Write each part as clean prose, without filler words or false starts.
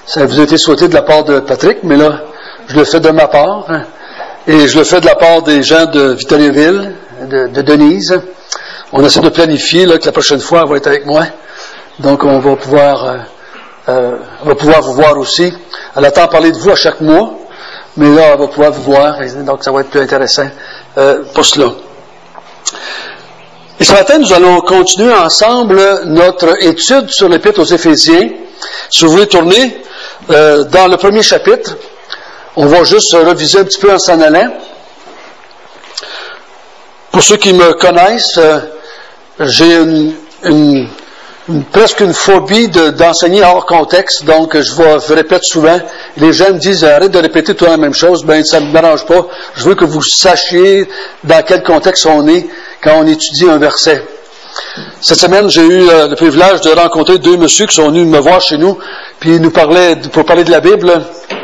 Ça vous a été souhaité de la part de Patrick, mais là, je le fais de ma part. Et je le fais de la part des gens de Victoriaville, de Denise. On essaie de planifier là, que la prochaine fois, elle va être avec moi. Donc, on va pouvoir vous voir aussi. Elle attend parler de vous à chaque mois, mais là, elle va pouvoir vous voir. Donc, ça va être plus intéressant pour cela. Et ce matin, nous allons continuer ensemble notre étude sur l'Épître aux Éphésiens. Si vous voulez tourner dans le premier chapitre, on va juste reviser un petit peu en s'en allant. Pour ceux qui me connaissent, j'ai presque une phobie d'enseigner hors contexte, donc je répète souvent. Les gens me disent, arrête de répéter tout la même chose. Ben, ça ne me dérange pas. Je veux que vous sachiez dans quel contexte on est quand on étudie un verset. Cette semaine, j'ai eu le privilège de rencontrer deux messieurs qui sont venus me voir chez nous, puis ils nous parlaient, pour parler de la Bible.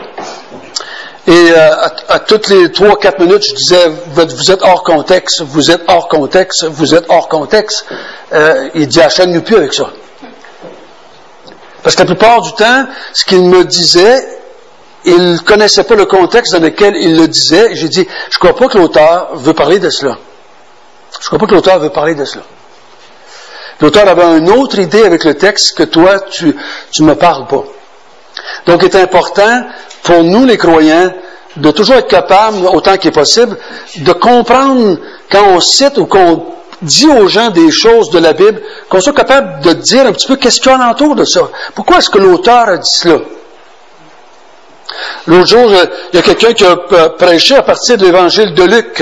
Et à toutes les 3-4 minutes, je disais, vous êtes hors contexte, vous êtes hors contexte, vous êtes hors contexte. Il dit, achète-nous plus avec ça. Parce que la plupart du temps, ce qu'il me disait, il ne connaissait pas le contexte dans lequel il le disait. Et j'ai dit, je ne crois pas que l'auteur veut parler de cela. Je ne crois pas que l'auteur veut parler de cela. L'auteur avait une autre idée avec le texte que toi, tu ne me parles pas. Donc, il est important pour nous, les croyants, de toujours être capable, autant qu'il est possible, de comprendre quand on cite ou qu'on dit aux gens des choses de la Bible, qu'on soit capable de dire un petit peu qu'est-ce qu'il y a alentour de ça. Pourquoi est-ce que l'auteur a dit cela? L'autre jour, il y a quelqu'un qui a prêché à partir de l'évangile de Luc.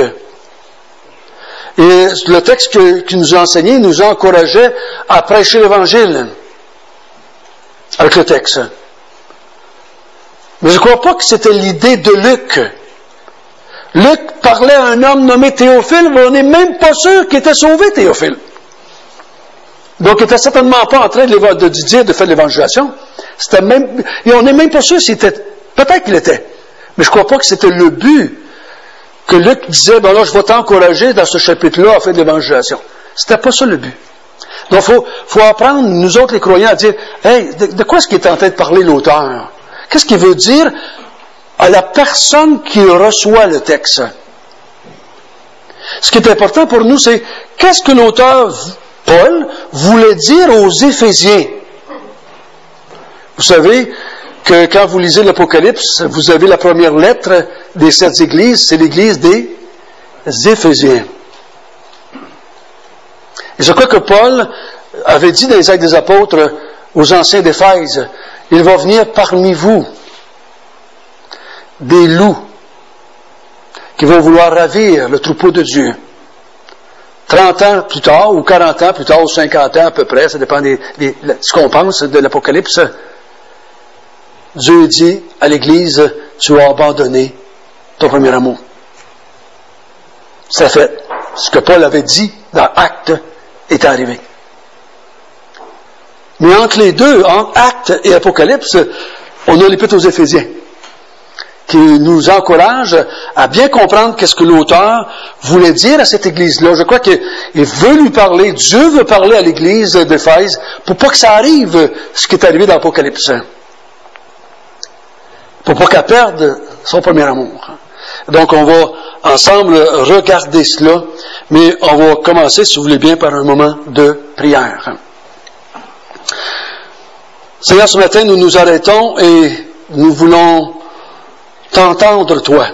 Et le texte qu'il nous a enseigné nous encourageait à prêcher l'évangile avec le texte. Mais je ne crois pas que c'était l'idée de Luc. Luc parlait à un homme nommé Théophile, mais on n'est même pas sûr qu'il était sauvé, Théophile. Donc, il n'était certainement pas en train de dire de faire de l'évangélisation. Et on n'est même pas sûr s'il était. Peut-être qu'il était. Mais je ne crois pas que c'était le but que Luc disait, ben là, je vais t'encourager dans ce chapitre-là à faire de l'évangélisation. C'était pas ça le but. Donc, faut apprendre, nous autres les croyants, à dire, hey, de quoi est-ce qu'il est en train de parler l'auteur? Qu'est-ce qu'il veut dire à la personne qui reçoit le texte? Ce qui est important pour nous, c'est qu'est-ce que l'auteur Paul voulait dire aux Éphésiens? Vous savez que quand vous lisez l'Apocalypse, vous avez la première lettre des 7 églises, c'est l'église des Éphésiens. Et je crois que Paul avait dit dans les Actes des Apôtres aux anciens d'Éphèse, il va venir parmi vous des loups qui vont vouloir ravir le troupeau de Dieu. 30 ans plus tard, ou 40 ans plus tard, ou 50 ans à peu près, ça dépend de ce qu'on pense de l'Apocalypse, Dieu dit à l'Église, tu as abandonné ton premier amour. C'est fait. Ce que Paul avait dit dans Actes est arrivé. Mais entre les deux, entre Actes et Apocalypse, on a l'Épître aux Éphésiens, qui nous encourage à bien comprendre qu'est-ce que l'auteur voulait dire à cette Église-là. Je crois qu'il veut lui parler, Dieu veut parler à l'Église d'Éphèse pour pas que ça arrive, ce qui est arrivé dans l'Apocalypse. Pour pas qu'elle perde son premier amour. Donc, on va ensemble regarder cela, mais on va commencer, si vous voulez bien, par un moment de prière. Seigneur, ce matin, nous nous arrêtons et nous voulons t'entendre, toi.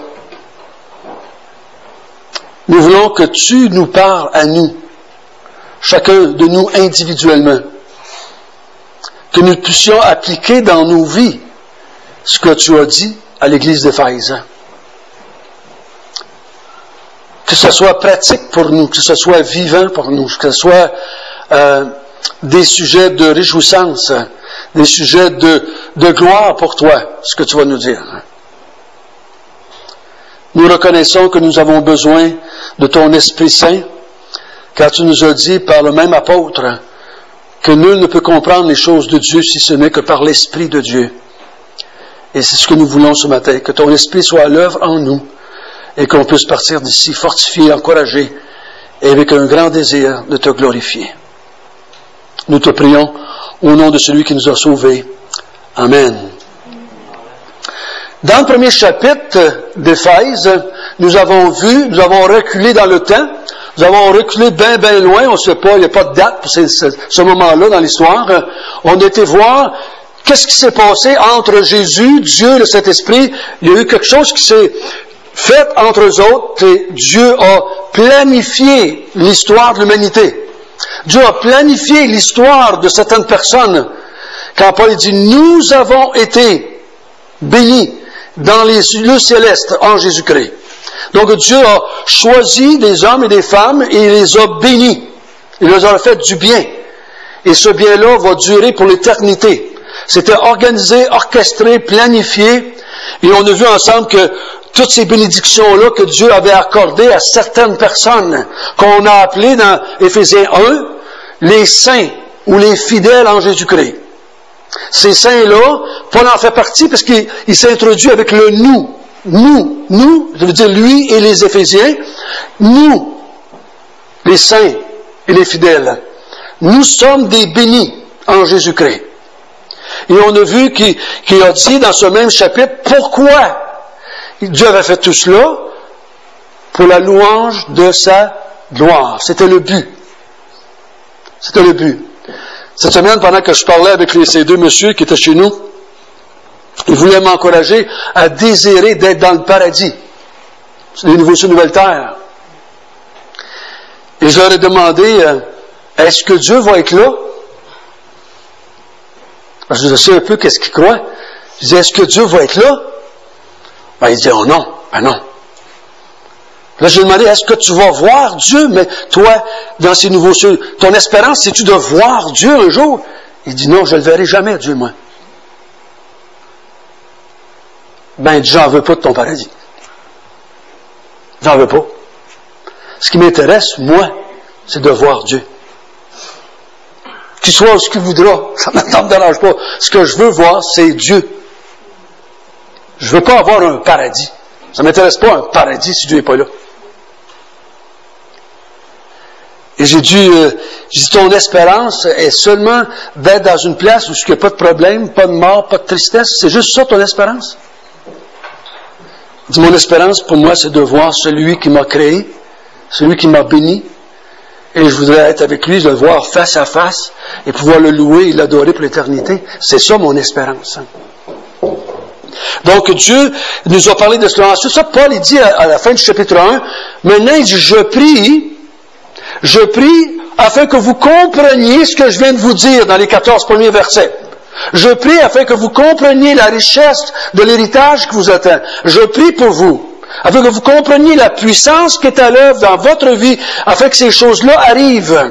Nous voulons que tu nous parles à nous, chacun de nous individuellement, que nous puissions appliquer dans nos vies ce que tu as dit à l'Église d'Éphèse. Que ce soit pratique pour nous, que ce soit vivant pour nous, que ce soit des sujets de réjouissance, des sujets de gloire pour toi, ce que tu vas nous dire. Nous reconnaissons que nous avons besoin de ton Esprit Saint, car tu nous as dit par le même apôtre que nul ne peut comprendre les choses de Dieu si ce n'est que par l'Esprit de Dieu. Et c'est ce que nous voulons ce matin, que ton Esprit soit à l'œuvre en nous et qu'on puisse partir d'ici fortifié, encouragé et avec un grand désir de te glorifier. Nous te prions au nom de celui qui nous a sauvés. Amen. Dans le premier chapitre d'Éphèse, nous avons reculé dans le temps, nous avons reculé bien loin, on ne sait pas, il n'y a pas de date pour ce moment-là dans l'histoire. On a été voir qu'est-ce qui s'est passé entre Jésus, Dieu et le Saint-Esprit. Il y a eu quelque chose qui s'est fait entre eux autres et Dieu a planifié l'histoire de l'humanité. Dieu a planifié l'histoire de certaines personnes. Quand Paul dit « Nous avons été bénis dans les lieux célestes en Jésus-Christ ». Donc Dieu a choisi des hommes et des femmes et il les a bénis. Il leur a fait du bien. Et ce bien-là va durer pour l'éternité. C'était organisé, orchestré, planifié. Et on a vu ensemble que toutes ces bénédictions-là que Dieu avait accordées à certaines personnes, qu'on a appelées dans Éphésiens 1, les saints ou les fidèles en Jésus-Christ. Ces saints-là, Paul en fait partie parce qu'il s'introduit avec le nous. Nous, ça veut dire lui et les Éphésiens, nous, les saints et les fidèles, nous sommes des bénis en Jésus-Christ. Et on a vu qu'il a dit dans ce même chapitre pourquoi Dieu avait fait tout cela pour la louange de sa gloire. C'était le but. C'était le but. Cette semaine, pendant que je parlais avec ces deux messieurs qui étaient chez nous, ils voulaient m'encourager à désirer d'être dans le paradis. C'est les nouveaux cieux, nouvelles terres. Et je leur ai demandé, est-ce que Dieu va être là? Parce que je sais un peu qu'est-ce qu'ils croient. Je dis, est-ce que Dieu va être là? Ben, il dit, oh non, ben non. Là, je lui ai demandé, est-ce que tu vas voir Dieu? Mais toi, dans ces nouveaux cieux, ton espérance, c'est-tu de voir Dieu un jour? Il dit, non, je ne le verrai jamais, Dieu, moi. Ben, j'en veux pas de ton paradis. J'en veux pas. Ce qui m'intéresse, moi, c'est de voir Dieu. Qu'il soit ce qu'il voudra, ça ne me dérange pas. Ce que je veux voir, c'est Dieu. Je veux pas avoir un paradis. Ça ne m'intéresse pas un paradis si Dieu n'est pas là. Et j'ai dit, ton espérance est seulement d'être dans une place où il n'y a pas de problème, pas de mort, pas de tristesse. C'est juste ça ton espérance. Il dit, mon espérance pour moi, c'est de voir celui qui m'a créé, celui qui m'a béni, et je voudrais être avec lui, de le voir face à face, et pouvoir le louer et l'adorer pour l'éternité. C'est ça mon espérance. Donc Dieu nous a parlé de cela. Ensuite, ça, Paul il dit à la fin du chapitre 1, maintenant il dit, je prie afin que vous compreniez ce que je viens de vous dire dans les 14 premiers versets. Je prie afin que vous compreniez la richesse de l'héritage qui vous attend. Je prie pour vous, afin que vous compreniez la puissance qui est à l'œuvre dans votre vie, afin que ces choses-là arrivent.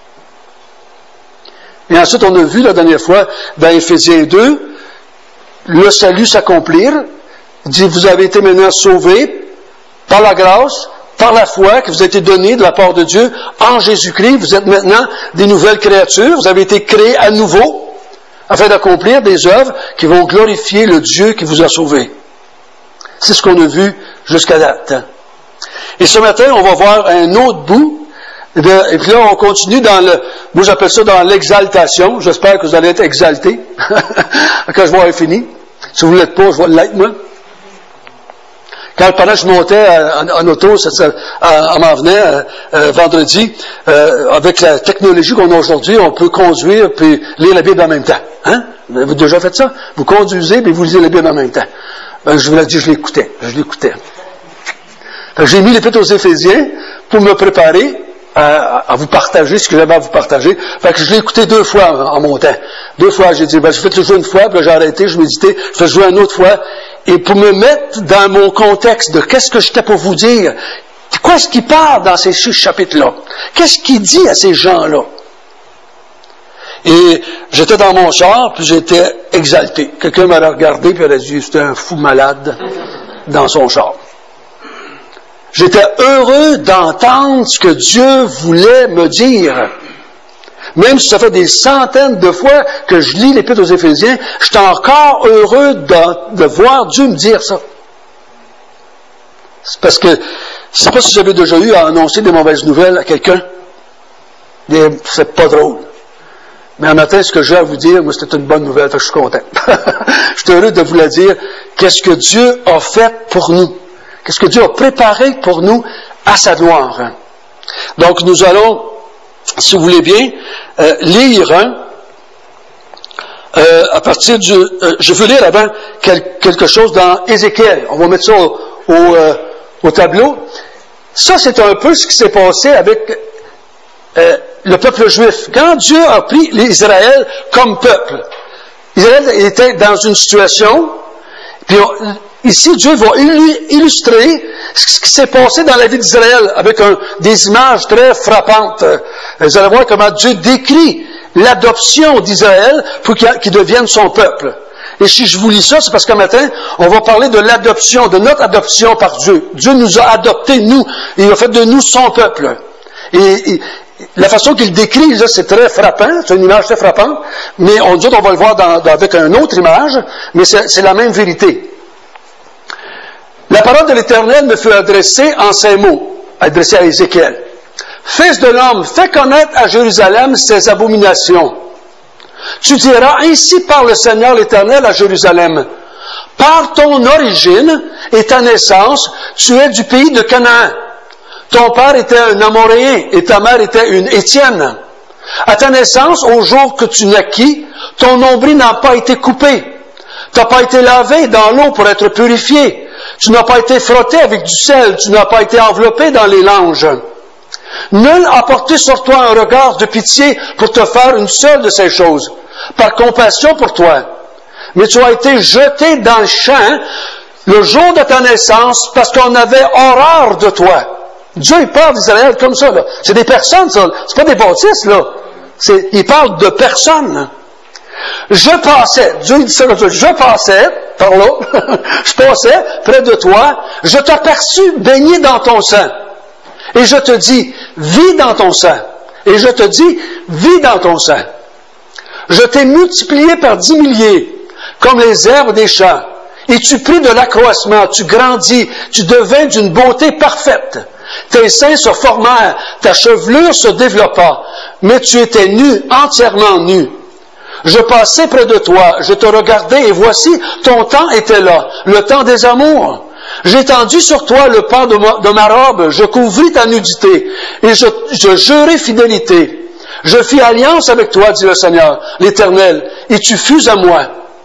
Et ensuite, on a vu la dernière fois, dans Éphésiens 2, le salut s'accomplir. Il dit, vous avez été maintenant sauvés par la grâce, par la foi qui vous a été donnée de la part de Dieu en Jésus-Christ. Vous êtes maintenant des nouvelles créatures. Vous avez été créés à nouveau afin d'accomplir des œuvres qui vont glorifier le Dieu qui vous a sauvés. C'est ce qu'on a vu jusqu'à date. Et ce matin, on va voir un autre bout. Et puis là, on continue moi j'appelle ça dans l'exaltation. J'espère que vous allez être exaltés quand je vais avoir fini. Si vous ne l'êtes pas, je vais l'être, moi. Pendant que je montais en auto, en m'en venant vendredi, avec la technologie qu'on a aujourd'hui, on peut conduire puis lire la Bible en même temps. Hein? Vous avez déjà fait ça? Vous conduisez puis vous lisez la Bible en même temps. Je vous l'ai dit, je l'écoutais. J'ai mis l'Épître aux Éphésiens pour me préparer à vous partager ce que j'avais à vous partager. Fait que je l'ai écouté 2 fois en montant. 2 fois, j'ai dit, je fais le jouer une fois, puis là, j'ai arrêté, je méditais, je fais jouer une autre fois. Et pour me mettre dans mon contexte de qu'est-ce que j'étais pour vous dire, quoi est-ce qui parle dans ces 6 chapitres-là? Qu'est-ce qu'il dit à ces gens-là? Et j'étais dans mon char, puis j'étais exalté. Quelqu'un m'a regardé, puis il a dit, c'était un fou malade dans son char. J'étais heureux d'entendre ce que Dieu voulait me dire. Même si ça fait des centaines de fois que je lis l'Épître aux Éphésiens, je suis encore heureux de voir Dieu me dire ça. C'est parce que, je ne sais pas si j'avais déjà eu à annoncer des mauvaises nouvelles à quelqu'un. C'est pas drôle. Mais un matin, ce que j'ai à vous dire, moi, c'était une bonne nouvelle, fait que je suis content. Je suis heureux de vous la dire, qu'est-ce que Dieu a fait pour nous. Qu'est-ce que Dieu a préparé pour nous à sa gloire. Donc, nous allons, si vous voulez bien, lire à partir du... je veux lire avant quelque chose dans Ézéchiel. On va mettre ça au tableau. Ça, c'est un peu ce qui s'est passé avec le peuple juif. Quand Dieu a pris l'Israël comme peuple, Israël était dans une situation, puis ici, Dieu va illustrer ce qui s'est passé dans la vie d'Israël avec des images très frappantes. Vous allez voir comment Dieu décrit l'adoption d'Israël pour qu'il devienne son peuple. Et si je vous lis ça, c'est parce qu'un matin, on va parler de l'adoption, de notre adoption par Dieu. Dieu nous a adoptés, nous, et il a fait de nous son peuple. Et la façon qu'il décrit, là, c'est très frappant, c'est une image très frappante, mais on va le voir avec une autre image, mais c'est la même vérité. La parole de l'Éternel me fut adressée en ces mots, adressée à Ézéchiel. Fils de l'homme, fais connaître à Jérusalem ses abominations. Tu diras, ainsi parle le Seigneur l'Éternel à Jérusalem. Par ton origine et ta naissance, tu es du pays de Canaan. Ton père était un Amoréen et ta mère était une Étienne. À ta naissance, au jour que tu naquis, ton nombril n'a pas été coupé. Tu n'as pas été lavé dans l'eau pour être purifié. Tu n'as pas été frotté avec du sel. Tu n'as pas été enveloppé dans les langes. Nul n'a porté sur toi un regard de pitié pour te faire une seule de ces choses, par compassion pour toi. Mais tu as été jeté dans le champ le jour de ta naissance parce qu'on avait horreur de toi. Dieu, il parle d'Israël comme ça, là. C'est des personnes, ça. C'est pas des baptistes, là. Il parle de personnes. Je passais, Dieu dit ça comme ça, je passais, par là, je passais près de toi, je t'aperçus baigné dans ton sang. Et je te dis, vis dans ton sang. Et je te dis, vis dans ton sang. Je t'ai multiplié par 10 milliers, comme les herbes des champs. Et tu pris de l'accroissement, tu grandis, tu devins d'une beauté parfaite. Tes seins se formèrent, ta chevelure se développa, mais tu étais nu, entièrement nu. Je passais près de toi, je te regardais, et voici, ton temps était là, le temps des amours. J'étendis sur toi le pan de ma robe, je couvris ta nudité, et je jurai fidélité. Je fis alliance avec toi, dit le Seigneur, l'Éternel, et tu fus à moi.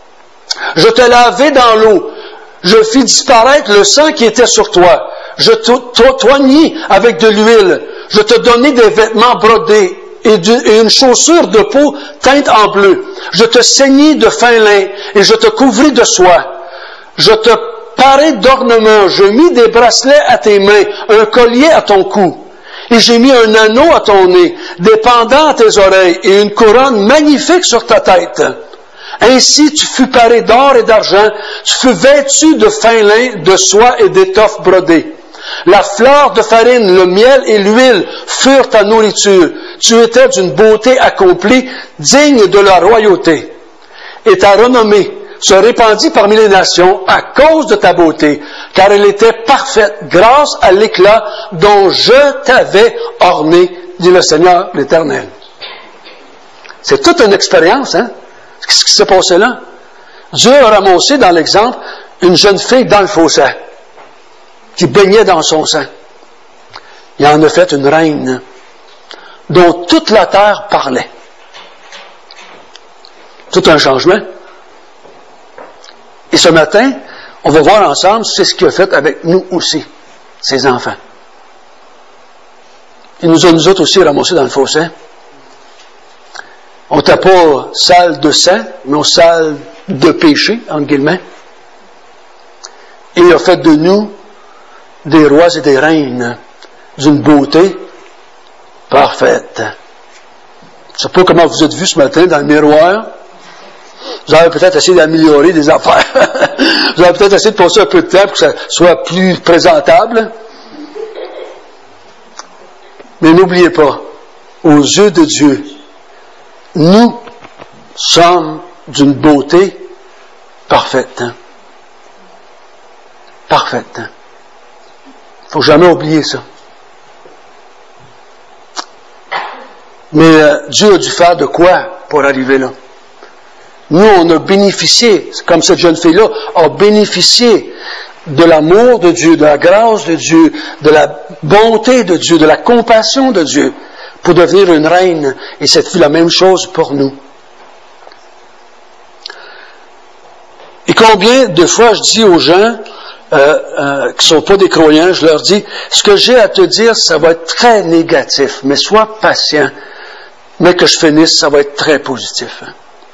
Je te lavai dans l'eau, je fis disparaître le sang qui était sur toi. Je t'oignis avec de l'huile, je te donnai des vêtements brodés et une chaussure de peau teinte en bleu. Je te ceignis de fin lin et je te couvris de soie. Je te parai d'ornements, je mis des bracelets à tes mains, un collier à ton cou. Et j'ai mis un anneau à ton nez, des pendants à tes oreilles et une couronne magnifique sur ta tête. Ainsi tu fus paré d'or et d'argent, tu fus vêtu de fin lin, de soie et d'étoffe brodée. La fleur de farine, le miel et l'huile furent ta nourriture. Tu étais d'une beauté accomplie, digne de la royauté. Et ta renommée se répandit parmi les nations à cause de ta beauté, car elle était parfaite grâce à l'éclat dont je t'avais orné, dit le Seigneur l'Éternel. C'est toute une expérience, hein? Ce qui s'est passé là. Dieu a ramassé dans l'exemple une jeune fille dans le fossé qui baignait dans son sang. Il en a fait une reine dont toute la terre parlait. Tout un changement. Et ce matin, on va voir ensemble, c'est ce qu'il a fait avec nous aussi, ses enfants. Il nous a nous autres aussi ramassés dans le fossé. On n'était pas sale de sang, mais sale de péché, entre guillemets. Et il a fait de nous des rois et des reines d'une beauté parfaite. Je ne sais pas comment vous êtes vus ce matin dans le miroir. Vous avez peut-être essayé d'améliorer des affaires. Vous avez peut-être essayé de passer un peu de temps pour que ça soit plus présentable. Mais n'oubliez pas, aux yeux de Dieu, nous sommes d'une beauté parfaite. Hein? Parfaite. Hein? Il ne faut jamais oublier ça. Mais Dieu a dû faire de quoi pour arriver là? Nous, on a bénéficié, comme cette jeune fille-là, a bénéficié de l'amour de Dieu, de la grâce de Dieu, de la bonté de Dieu, de la compassion de Dieu, pour devenir une reine. Et c'est la même chose pour nous. Et combien de fois je dis aux gens qui ne sont pas des croyants, je leur dis, ce que j'ai à te dire, ça va être très négatif, mais sois patient, mais que je finisse, ça va être très positif.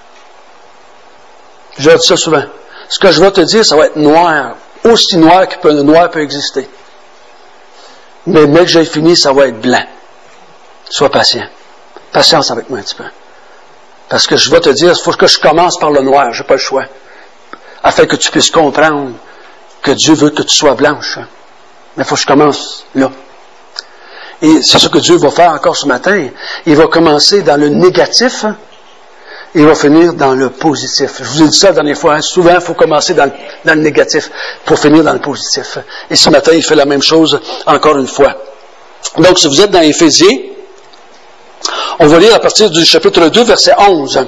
Je dis ça souvent. Ce que je vais te dire, ça va être noir, aussi noir que le noir peut exister. Mais que j'ai fini, ça va être blanc. Sois patient. Patience avec moi un petit peu. Parce que je vais te dire, il faut que je commence par le noir, je n'ai pas le choix. Afin que tu puisses comprendre que Dieu veut que tu sois blanche. Mais il faut que je commence là. Et c'est ce que Dieu va faire encore ce matin. Il va commencer dans le négatif, et il va finir dans le positif. Je vous ai dit ça la dernière fois, hein. Souvent il faut commencer dans le négatif pour finir dans le positif. Et ce matin, il fait la même chose encore une fois. Donc, si vous êtes dans Éphésiens, on va lire à partir du chapitre 2, verset 11.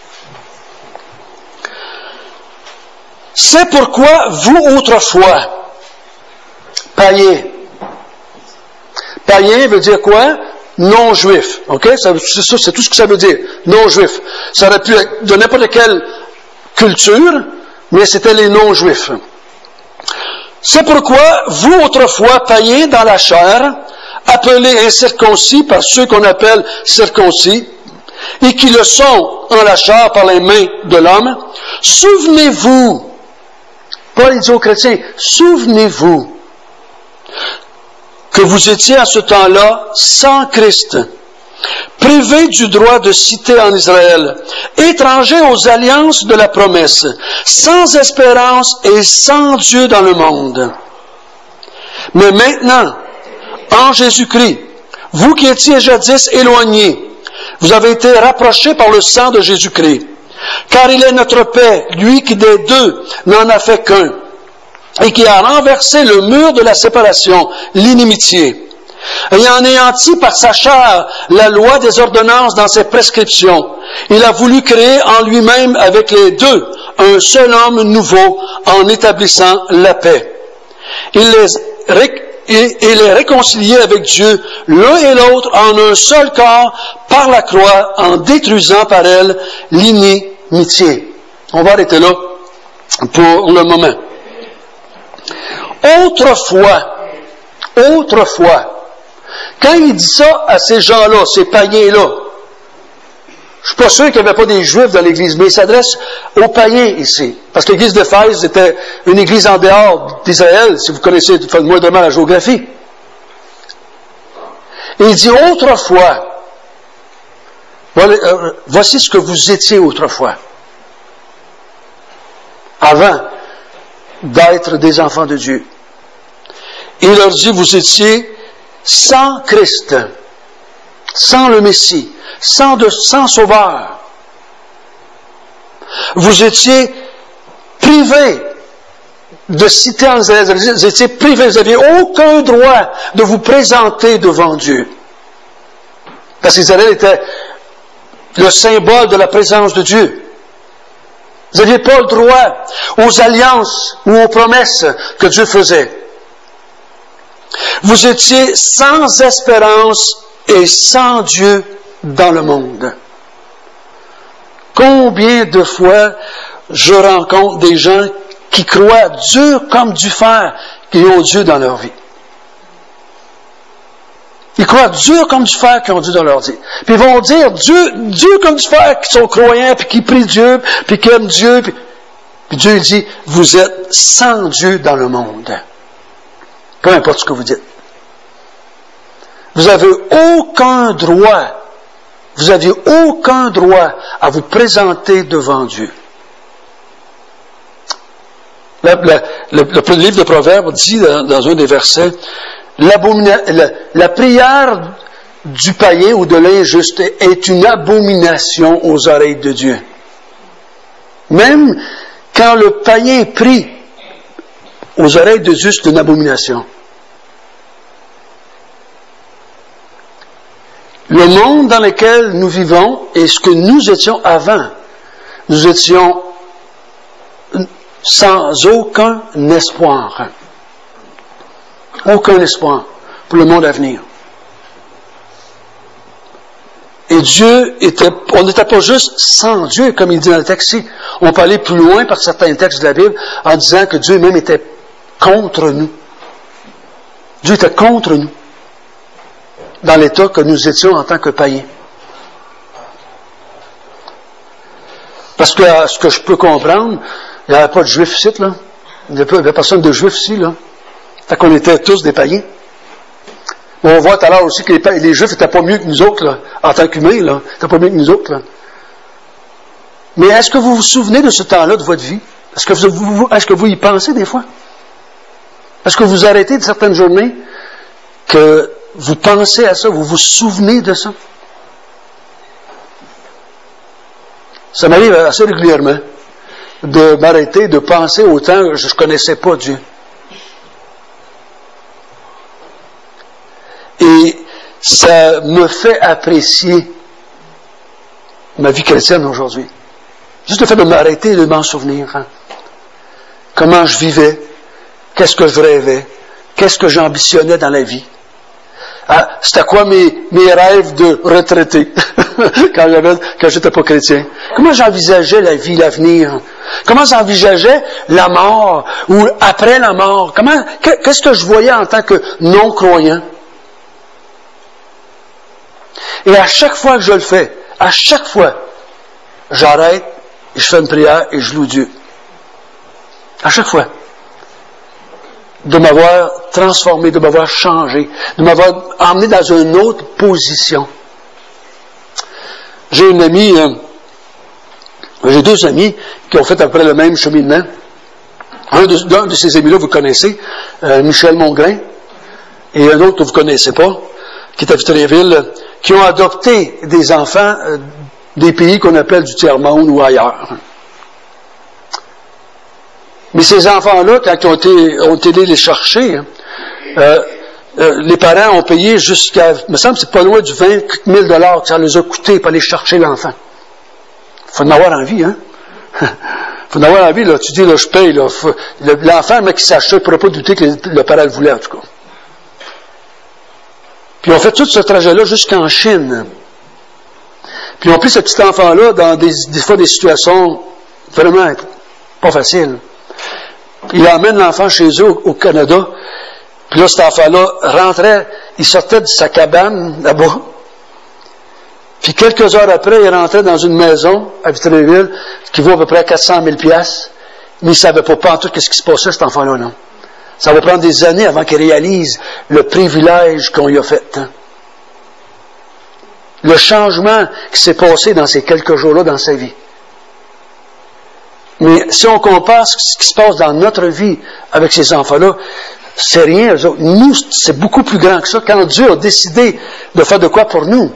C'est pourquoi vous autrefois, païens. Païen veut dire quoi? Non-juif. OK? C'est tout ce que ça veut dire. Non-juif. Ça aurait pu être de n'importe quelle culture, mais c'était les non-juifs. C'est pourquoi vous autrefois, païens dans la chair, appelés incirconcis par ceux qu'on appelle circoncis, et qui le sont en la chair par les mains de l'homme, souvenez-vous, Paul dit aux chrétiens, souvenez-vous que vous étiez à ce temps-là sans Christ, privés du droit de cité en Israël, étrangers aux alliances de la promesse, sans espérance et sans Dieu dans le monde. Mais maintenant, en Jésus-Christ, vous qui étiez jadis éloignés, vous avez été rapprochés par le sang de Jésus-Christ. Car il est notre paix, lui qui des deux n'en a fait qu'un, et qui a renversé le mur de la séparation, l'inimitié, ayant anéanti par sa chair la loi des ordonnances dans ses prescriptions. Il a voulu créer en lui-même avec les deux un seul homme nouveau en établissant la paix. Il les réconciliait avec Dieu, l'un et l'autre en un seul corps par la croix, en détruisant par elle l'inimitié. On va arrêter là pour le moment. Autrefois, quand il dit ça à ces gens-là, ces païens-là, je suis pas sûr qu'il n'y avait pas des Juifs dans l'Église, mais il s'adresse aux païens ici. Parce que l'Église d'Éphèse était une Église en dehors d'Israël, si vous connaissez moindrement la géographie. Et il dit autrefois, voici ce que vous étiez autrefois, avant d'être des enfants de Dieu. Il leur dit, vous étiez sans Christ, sans le Messie, sans sauveur. Vous étiez privés de cité en Israël. Vous étiez privés, vous n'aviez aucun droit de vous présenter devant Dieu. Parce qu'Israël était le symbole de la présence de Dieu. Vous n'aviez pas le droit aux alliances ou aux promesses que Dieu faisait. Vous étiez sans espérance et sans Dieu dans le monde. Combien de fois je rencontre des gens qui croient dur comme du fer qu'ils ont Dieu dans leur vie. Ils croient dur comme du fer qu'ils ont Dieu dans leur vie. Puis ils vont dire Dieu comme du fer, qui sont croyants, puis qui prient Dieu, puis qui aiment Dieu. Puis Dieu dit, vous êtes sans Dieu dans le monde. Peu importe ce que vous dites. Vous n'avez aucun droit, vous n'aviez aucun droit à vous présenter devant Dieu. Le livre de Proverbes dit dans un des versets, la prière du païen ou de l'injuste est une abomination aux oreilles de Dieu. Même quand le païen prie, aux oreilles de Dieu, c'est une abomination. Le monde dans lequel nous vivons et ce que nous étions avant nous étions sans aucun espoir. Aucun espoir pour le monde à venir. Et on n'était pas juste sans Dieu, comme il dit dans le texte ici. On peut aller plus loin par certains textes de la Bible en disant que Dieu même était contre nous. Dieu était contre nous dans l'état que nous étions en tant que païens. Parce que ce que je peux comprendre, il n'y avait pas de juifs ici, là. Il n'y avait personne de juifs ici, là. Fait qu'on était tous des païens. On voit tout à l'heure aussi que les Juifs n'étaient pas mieux que nous autres, là, en tant qu'humains, là. Ils n'étaient pas mieux que nous autres, là. Mais est-ce que vous vous souvenez de ce temps-là de votre vie? Est-ce que vous y pensez des fois? Est-ce que vous arrêtez de certaines journées que vous pensez à ça, vous vous souvenez de ça? Ça m'arrive assez régulièrement de m'arrêter, de penser au temps où je ne connaissais pas Dieu. Et ça me fait apprécier ma vie chrétienne aujourd'hui. Juste le fait de m'arrêter et de m'en souvenir. Hein. Comment je vivais, qu'est-ce que je rêvais, qu'est-ce que j'ambitionnais dans la vie. Ah, c'était quoi mes rêves de retraité quand j'étais pas chrétien? Comment j'envisageais la vie, l'avenir? Comment j'envisageais la mort ou après la mort? Qu'est-ce que je voyais en tant que non-croyant? Et à chaque fois que je le fais, à chaque fois, j'arrête et je fais une prière et je loue Dieu. À chaque fois. De m'avoir transformé, de m'avoir changé, de m'avoir emmené dans une autre position. J'ai une amie, j'ai deux amis qui ont fait à peu près le même cheminement. Un de ces amis-là, vous connaissez, Michel Mongrain, et un autre que vous ne connaissez pas, qui est à Victoriaville, qui ont adopté des enfants des pays qu'on appelle du tiers-monde ou ailleurs. Mais ces enfants-là, quand ils ont été les chercher, les parents ont payé jusqu'à, il me semble que c'est pas loin du 20 000 $ que ça les a coûté pour aller chercher l'enfant. Il faut en avoir envie, hein? Il faut en avoir envie, là. Tu dis, là, je paye, là. L'enfant, mais qui s'achète, ne pourrait pas douter que le parent le voulait, en tout cas. Puis ils ont fait tout ce trajet-là jusqu'en Chine. Puis ils ont pris ce petit enfant-là dans des fois des situations vraiment pas faciles. Il emmène l'enfant chez eux au Canada. Puis là, cet enfant-là rentrait, il sortait de sa cabane là-bas. Puis quelques heures après, il rentrait dans une maison à Victoriaville qui vaut à peu près 400 000 $. Mais il ne savait pas en tout ce qui se passait, cet enfant-là, non. Ça va prendre des années avant qu'il réalise le privilège qu'on lui a fait. Hein. Le changement qui s'est passé dans ces quelques jours-là dans sa vie. Mais si on compare ce qui se passe dans notre vie avec ces enfants-là, c'est rien. Nous, c'est beaucoup plus grand que ça. Quand Dieu a décidé de faire de quoi pour nous,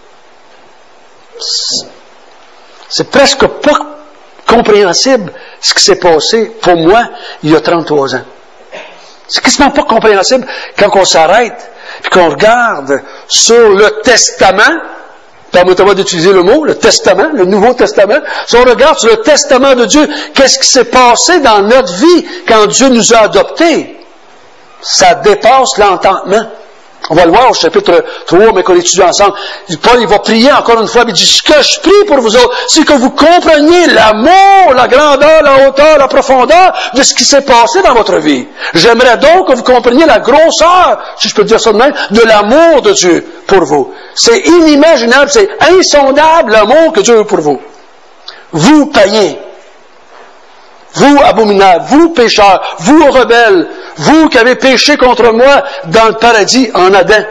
c'est presque pas compréhensible ce qui s'est passé pour moi il y a 33 ans. C'est quasiment pas compréhensible quand on s'arrête et qu'on regarde sur le testament. Permettez-moi d'utiliser le mot, le testament, le Nouveau Testament. Si on regarde sur le testament de Dieu, qu'est-ce qui s'est passé dans notre vie quand Dieu nous a adoptés? Ça dépasse l'entendement. On va le voir au chapitre 3, mais qu'on étudie ensemble. Paul, il va prier encore une fois, il dit, ce que je prie pour vous autres, c'est que vous compreniez l'amour, la grandeur, la hauteur, la profondeur de ce qui s'est passé dans votre vie. J'aimerais donc que vous compreniez la grosseur, si je peux dire ça de même, de l'amour de Dieu pour vous. C'est inimaginable, c'est insondable l'amour que Dieu a pour vous. Vous, païens, vous, abominables, vous, pécheurs, vous, rebelles, vous qui avez péché contre moi dans le paradis en Adam.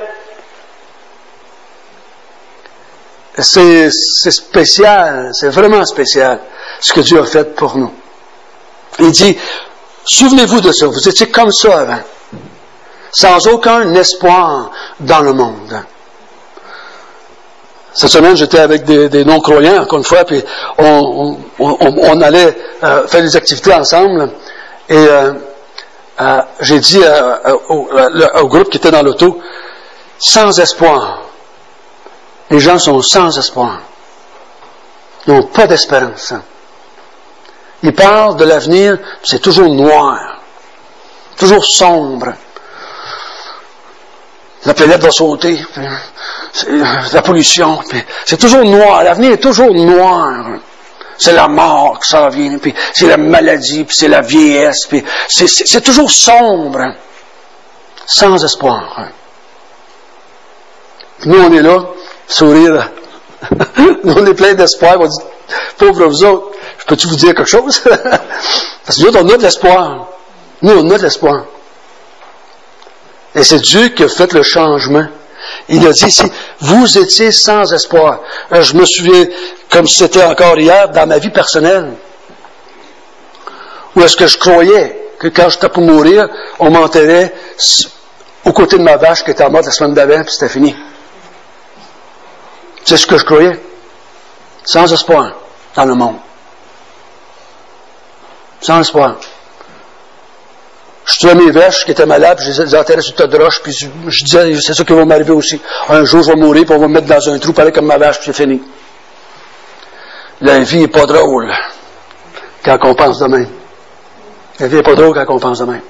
C'est spécial, c'est vraiment spécial ce que Dieu a fait pour nous. Il dit, souvenez-vous de ça, vous étiez comme ça avant, sans aucun espoir dans le monde. Cette semaine, j'étais avec des non-croyants, encore une fois, puis on allait faire des activités ensemble, et j'ai dit au groupe qui était dans l'auto, sans espoir. Les gens sont sans espoir. Ils n'ont pas d'espérance. Il parle de l'avenir, c'est toujours noir, toujours sombre. La planète va sauter, la pollution, c'est toujours noir, l'avenir est toujours noir. C'est la mort qui s'en vient, puis c'est la maladie, puis c'est la vieillesse, puis c'est toujours sombre, sans espoir. Puis nous, on est là, sourire. Nous, on est plein d'espoir. On dit, pauvres vous autres, peux-tu vous dire quelque chose? Parce que nous, on a de l'espoir. Nous, on a de l'espoir. Et c'est Dieu qui a fait le changement. Il a dit ici, vous étiez sans espoir. Je me souviens, comme c'était encore hier, dans ma vie personnelle, où est-ce que je croyais que quand j'étais pour mourir, on m'enterrait aux côtés de ma vache qui était morte la semaine d'avant, puis c'était fini. C'est ce que je croyais. Sans espoir dans le monde. Sans espoir. Je tuais mes vaches qui étaient malades, puis je les enterrais sur le tas de roche, puis je disais, c'est ça qui va m'arriver aussi. Un jour, je vais mourir, puis on va me mettre dans un trou, pareil comme ma vache, puis c'est fini. La vie n'est pas drôle quand on pense de même. La vie n'est pas drôle quand on pense de même.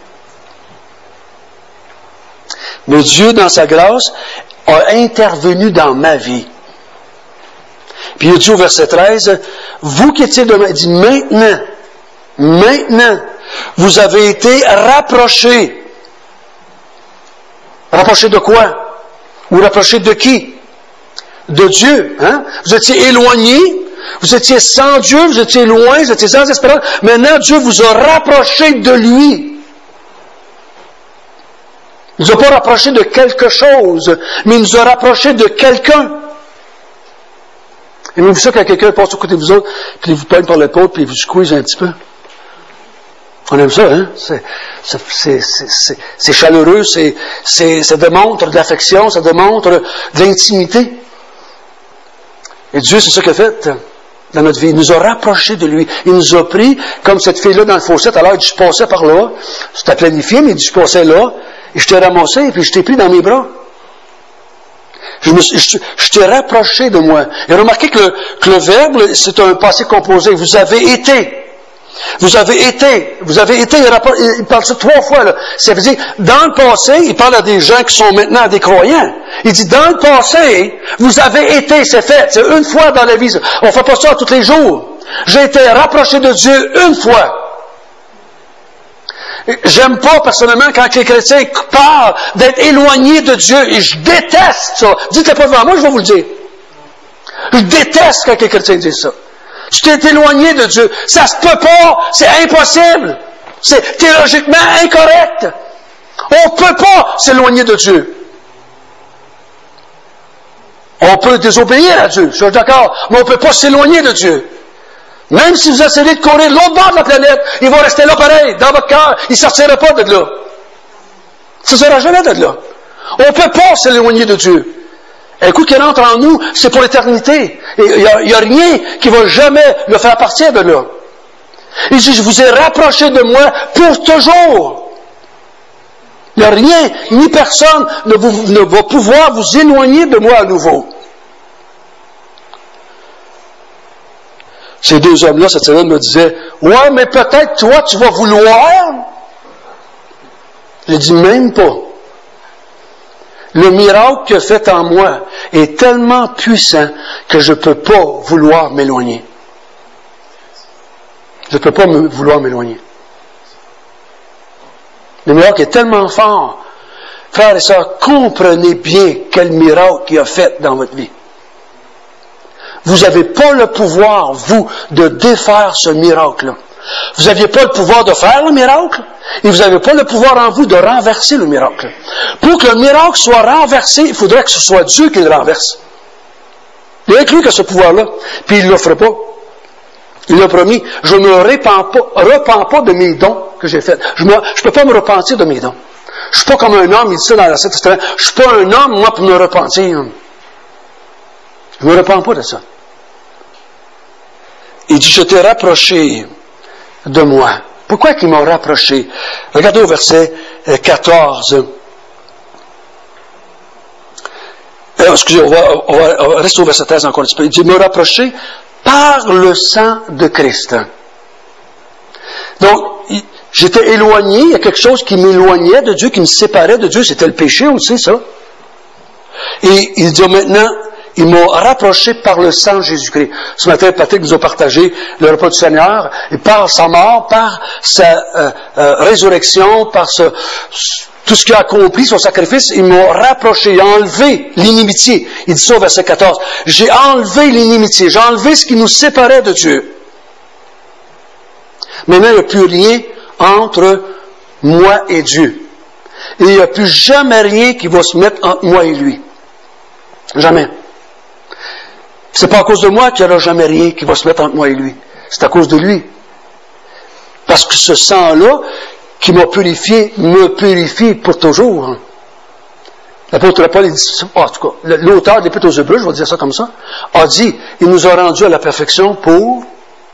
Mais Dieu, dans sa grâce, a intervenu dans ma vie. Puis il dit au verset 13, vous qui étiez de il dit maintenant, vous avez été rapprochés. Rapprochés de quoi? Ou rapprochés de qui? De Dieu. Hein? Vous étiez éloignés, vous étiez sans Dieu, vous étiez loin, vous étiez sans espérance. Maintenant, Dieu vous a rapprochés de lui. Il ne nous a pas rapprochés de quelque chose, mais il nous a rapprochés de quelqu'un. Aimez-vous ça quand quelqu'un passe au côté de vous autres, puis il vous poigne par l'épaule, puis il vous squeeze un petit peu? On aime ça, hein? C'est chaleureux, ça démontre de l'affection, ça démontre de l'intimité. Et Dieu, c'est ça qu'il a fait dans notre vie. Il nous a rapprochés de lui. Il nous a pris, comme cette fille-là dans le fossé, alors il dit, je passais par là, c'était planifié, mais il dit, je passais là, et je t'ai ramassé, et puis je t'ai pris dans mes bras. Je t'ai rapproché de moi. Et remarquez que le verbe, c'est un passé composé. Vous avez été, il parle ça 3 fois, là. Ça veut dire, dans le passé, il parle à des gens qui sont maintenant des croyants. Il dit, dans le passé, vous avez été, c'est fait. C'est une fois dans la vie. On ne fait pas ça tous les jours. J'ai été rapproché de Dieu une fois. J'aime pas, personnellement, quand les chrétiens parlent d'être éloignés de Dieu, et je déteste ça. Dites-le pas devant moi, je vais vous le dire. Je déteste quand les chrétiens disent ça. Tu t'es éloigné de Dieu. Ça se peut pas, c'est impossible. C'est théologiquement incorrect. On peut pas s'éloigner de Dieu. On peut désobéir à Dieu, je suis d'accord, mais on peut pas s'éloigner de Dieu. Même si vous essayez de courir de l'autre bord de la planète, il va rester là pareil, dans votre cœur. Il ne sortira pas de là. Ça ne sera jamais de là. On ne peut pas s'éloigner de Dieu. Un coup qu'il rentre en nous, c'est pour l'éternité. Et il n'y a rien qui va jamais le faire partir de là. Il dit, je vous ai rapproché de moi pour toujours. Il n'y a rien, ni personne ne va pouvoir vous éloigner de moi à nouveau. Ces 2 hommes-là, cette semaine, me disaient, ouais, mais peut-être toi, tu vas vouloir. J'ai dit, même pas. Le miracle qu'il a fait en moi est tellement puissant que je ne peux pas vouloir m'éloigner. Je ne peux pas vouloir m'éloigner. Le miracle est tellement fort. Frères et sœurs, comprenez bien quel miracle il a fait dans votre vie. Vous n'avez pas le pouvoir, vous, de défaire ce miracle-là. Vous n'aviez pas le pouvoir de faire le miracle, et vous n'avez pas le pouvoir en vous de renverser le miracle. Pour que le miracle soit renversé, il faudrait que ce soit Dieu qui le renverse. Il a inclus que ce pouvoir-là, puis il ne l'offre pas. Il a promis, je ne me repens pas de mes dons que j'ai faits. Je ne peux pas me repentir de mes dons. Je ne suis pas comme un homme, il dit ça dans la Septième Testament, je ne suis pas un homme, moi, pour me repentir. Je ne me repens pas de ça. Il dit, je t'ai rapproché de moi. Pourquoi ils m'ont rapproché? Regardez au verset 14. Excusez, on va rester au verset 13 encore un petit peu. Il dit, me rapprocher par le sang de Christ. Donc, j'étais éloigné, il y a quelque chose qui m'éloignait de Dieu, qui me séparait de Dieu, c'était le péché, on le sait ça. Et il dit maintenant, il m'a rapproché par le sang de Jésus-Christ. Ce matin, Patrick nous a partagé le repas du Seigneur, et par sa mort, par sa résurrection, par tout ce qu'il a accompli, son sacrifice, il m'a rapproché, il a enlevé l'inimitié. Il dit ça au verset 14. J'ai enlevé l'inimitié, j'ai enlevé ce qui nous séparait de Dieu. Maintenant, il n'y a plus rien entre moi et Dieu. Et il n'y a plus jamais rien qui va se mettre entre moi et lui. Jamais. C'est pas à cause de moi qu'il n'y aura jamais rien qui va se mettre entre moi et lui. C'est à cause de lui. Parce que ce sang-là, qui m'a purifié, me purifie pour toujours. L'apôtre Paul, il dit, en tout cas, l'auteur de l'Épître aux Hébreux, je vais dire ça comme ça, a dit, il nous a rendus à la perfection pour,